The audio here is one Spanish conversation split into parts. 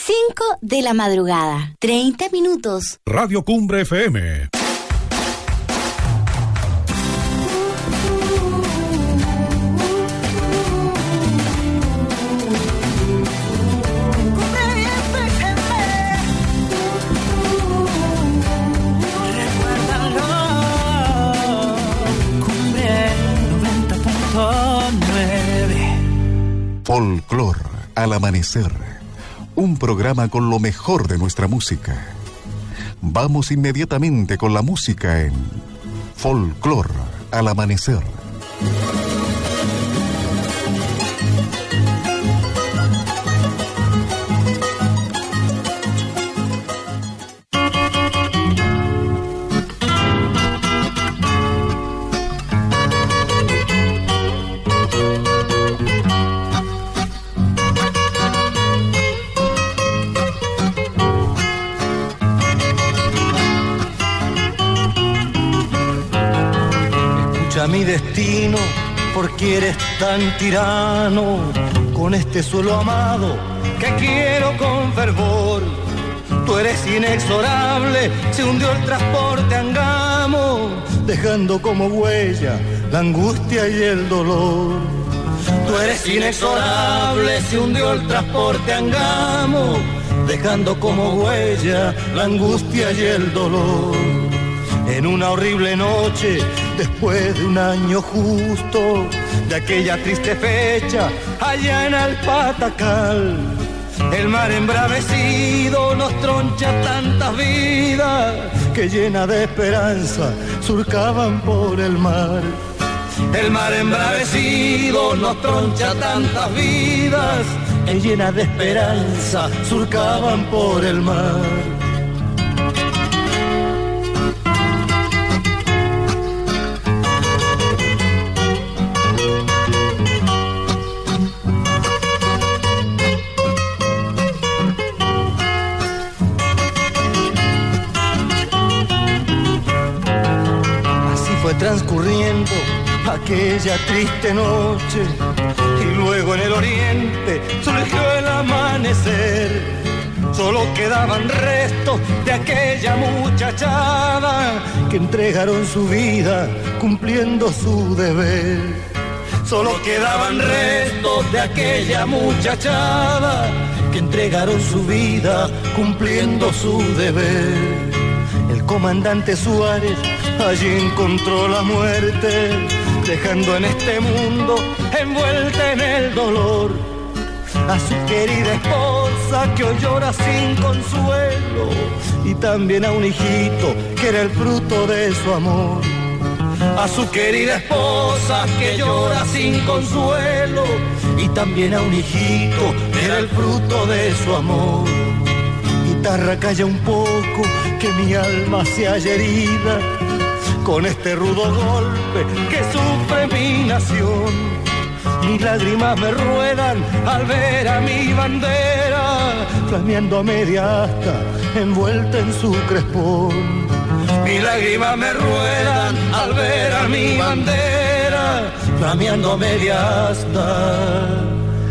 5 de la madrugada, 30 minutos. Radio Cumbre FM. Folclor al amanecer, un programa con lo mejor de nuestra música. Vamos inmediatamente con la música en Folclor al amanecer. Mi destino, porque eres tan tirano, con este suelo amado que quiero con fervor. Tú eres inexorable, se hundió el transporte Angamo, dejando como huella la angustia y el dolor. Tú eres inexorable, se hundió el transporte Angamo, dejando como huella la angustia y el dolor. En una horrible noche, después de un año justo, de aquella triste fecha, allá en Alpatacal, el mar embravecido nos troncha tantas vidas que llena de esperanza surcaban por el mar. El mar embravecido nos troncha tantas vidas que llena de esperanza surcaban por el mar. Transcurriendo aquella triste noche y luego en el oriente surgió el amanecer. Solo quedaban restos de aquella muchachada que entregaron su vida cumpliendo su deber. Solo quedaban restos de aquella muchachada que entregaron su vida cumpliendo su deber. El comandante Suárez allí encontró la muerte, dejando en este mundo envuelta en el dolor a su querida esposa que hoy llora sin consuelo, y también a un hijito que era el fruto de su amor. A su querida esposa que llora sin consuelo, y también a un hijito que era el fruto de su amor. Guitarra, calla un poco, que mi alma se halla herida con este rudo golpe que sufre mi nación. Mis lágrimas me ruedan al ver a mi bandera flameando a media asta, envuelta en su crespón. Mis lágrimas me ruedan al ver a mi bandera flameando a media asta,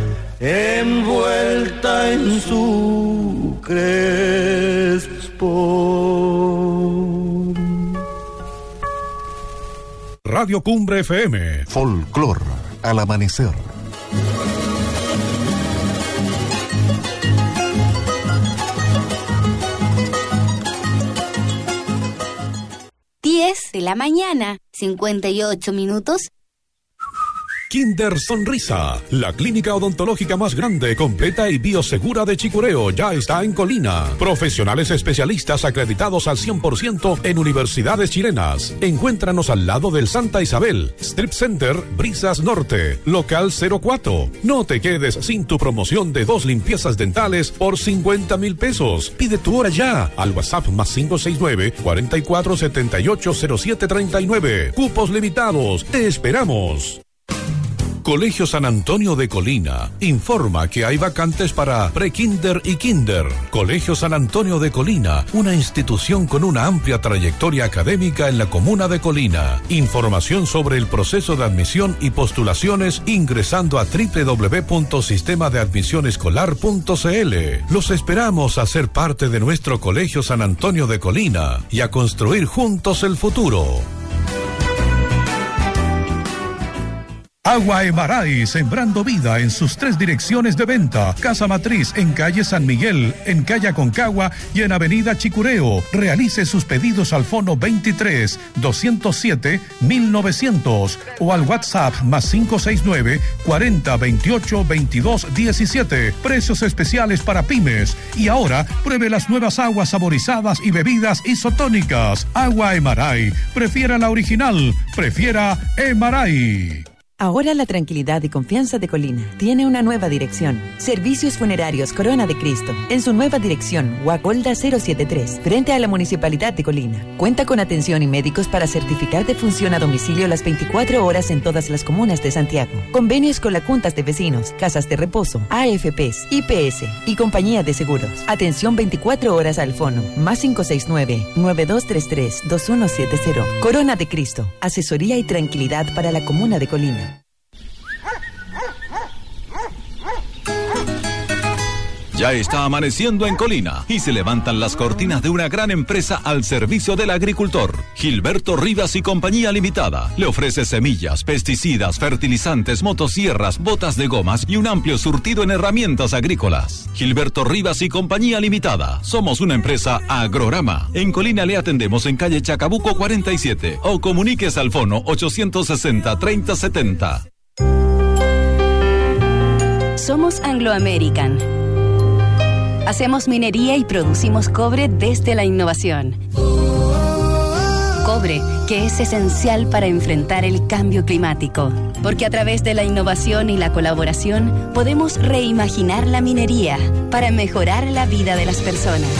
envuelta en su crespón. Radio Cumbre FM. Folclor al amanecer. De la mañana, 58 minutos. Kinder Sonrisa, la clínica odontológica más grande, completa y biosegura de Chicureo, ya está en Colina. Profesionales especialistas acreditados al 100% en universidades chilenas. Encuéntranos al lado del Santa Isabel, Strip Center, Brisas Norte, local 04. No te quedes sin tu promoción de 2 limpiezas dentales por 50,000 pesos. Pide tu hora ya al WhatsApp más 569-4478-0739. Cupos limitados, te esperamos. Colegio San Antonio de Colina informa que hay vacantes para prekinder y kinder. Colegio San Antonio de Colina, una institución con una amplia trayectoria académica en la comuna de Colina. Información sobre el proceso de admisión y postulaciones ingresando a www.sistemadeadmisionescolar.cl. Los esperamos a ser parte de nuestro Colegio San Antonio de Colina y a construir juntos el futuro. Agua Emaray, sembrando vida en sus 3 direcciones de venta. Casa Matriz en calle San Miguel, en calle Aconcagua y en avenida Chicureo. Realice sus pedidos al fono 23 207 1900 o al WhatsApp +569 40 28 22 17. Precios especiales para pymes. Y ahora pruebe las nuevas aguas saborizadas y bebidas isotónicas. Agua Emaray. Prefiera la original. Prefiera Emaray. Ahora la tranquilidad y confianza de Colina tiene una nueva dirección. Servicios Funerarios Corona de Cristo. En su nueva dirección, Guacolda 073, frente a la Municipalidad de Colina. Cuenta con atención y médicos para certificar de función a domicilio las 24 horas en todas las comunas de Santiago. Convenios con las juntas de vecinos, casas de reposo, AFPs, IPS y compañía de seguros. Atención 24 horas al fono, +569-9233-2170. Corona de Cristo. Asesoría y tranquilidad para la comuna de Colina. Ya está amaneciendo en Colina y se levantan las cortinas de una gran empresa al servicio del agricultor. Gilberto Rivas y Compañía Limitada le ofrece semillas, pesticidas, fertilizantes, motosierras, botas de gomas y un amplio surtido en herramientas agrícolas. Gilberto Rivas y Compañía Limitada. Somos una empresa Agrorama. En Colina le atendemos en calle Chacabuco 47 o comuníquese al fono 860-3070. Somos Anglo American. Hacemos minería y producimos cobre desde la innovación. Cobre, que es esencial para enfrentar el cambio climático. Porque a través de la innovación y la colaboración podemos reimaginar la minería para mejorar la vida de las personas.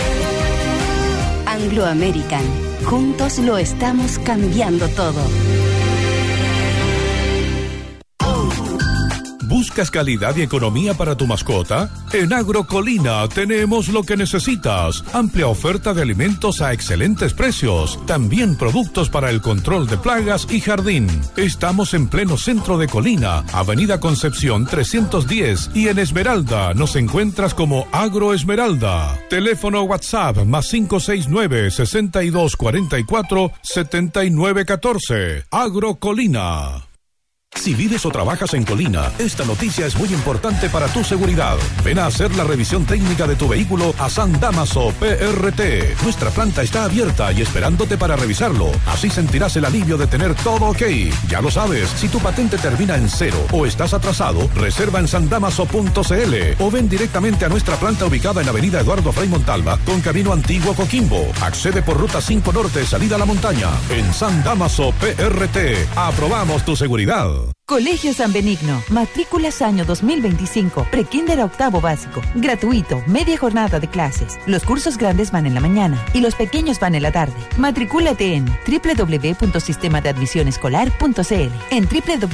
Anglo American. Juntos lo estamos cambiando todo. ¿Buscas calidad y economía para tu mascota? En Agrocolina tenemos lo que necesitas. Amplia oferta de alimentos a excelentes precios. También productos para el control de plagas y jardín. Estamos en pleno centro de Colina, Avenida Concepción 310. Y en Esmeralda nos encuentras como Agro Esmeralda. Teléfono WhatsApp +569-6244-7914. Agrocolina. Si vives o trabajas en Colina, esta noticia es muy importante para tu seguridad. Ven a hacer la revisión técnica de tu vehículo a San Damaso PRT. Nuestra planta está abierta y esperándote para revisarlo. Así sentirás el alivio de tener todo ok. Ya lo sabes, si tu patente termina en 0 o estás atrasado, reserva en sandamaso.cl o ven directamente a nuestra planta ubicada en Avenida Eduardo Frei Montalva con Camino Antiguo Coquimbo. Accede por Ruta 5 Norte, salida a la montaña. En San Damaso PRT, aprobamos tu seguridad. Colegio San Benigno, matrículas año 2025, prekinder a octavo básico, gratuito, media jornada de clases. Los cursos grandes van en la mañana y los pequeños van en la tarde. Matricúlate en www.sistemadeadmisionescolar.cl, en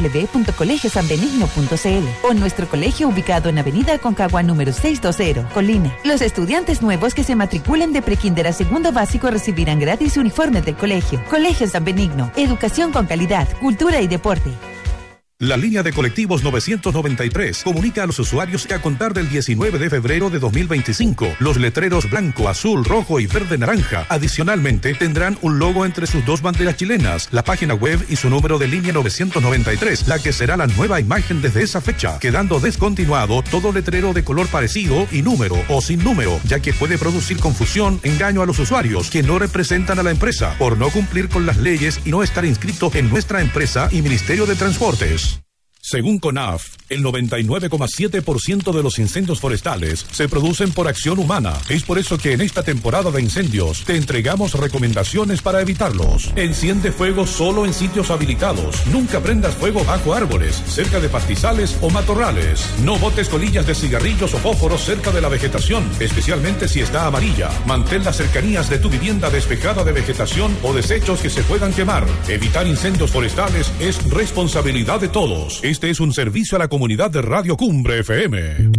www.colegiosanbenigno.cl o en nuestro colegio ubicado en Avenida Aconcagua número 620, Colina. Los estudiantes nuevos que se matriculen de prekinder a segundo básico recibirán gratis uniformes del colegio. Colegio San Benigno, educación con calidad, cultura y deporte. La línea de colectivos 993 comunica a los usuarios que a contar del 19 de febrero de 2025, los letreros blanco, azul, rojo y verde naranja adicionalmente tendrán un logo entre sus 2 banderas chilenas, la página web y su número de línea 993, la que será la nueva imagen desde esa fecha, quedando descontinuado todo letrero de color parecido y número o sin número, ya que puede producir confusión, engaño a los usuarios que no representan a la empresa por no cumplir con las leyes y no estar inscritos en nuestra empresa y Ministerio de Transportes. Según CONAF, el 99,7% de los incendios forestales se producen por acción humana. Es por eso que en esta temporada de incendios te entregamos recomendaciones para evitarlos. Enciende fuego solo en sitios habilitados. Nunca prendas fuego bajo árboles, cerca de pastizales o matorrales. No botes colillas de cigarrillos o fósforos cerca de la vegetación, especialmente si está amarilla. Mantén las cercanías de tu vivienda despejada de vegetación o desechos que se puedan quemar. Evitar incendios forestales es responsabilidad de todos. Esta Este es un servicio a la comunidad de Radio Cumbre FM.